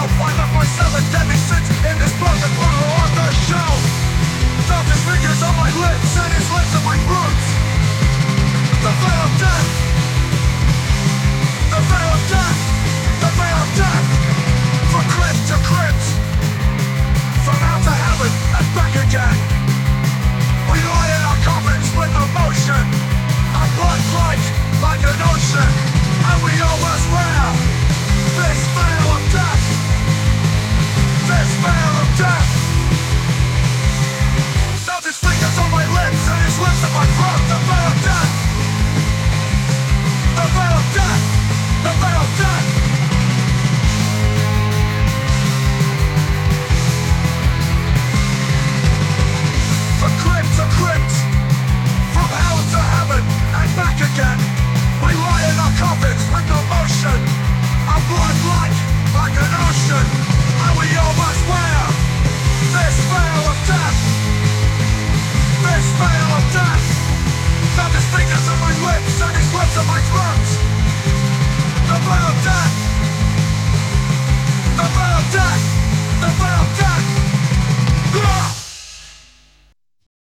shelf. I left my 7 deadly sins in this book and put her on the shelf. Felt his fingers on my lips and his lips on my roots. The veil of death. The veil of death.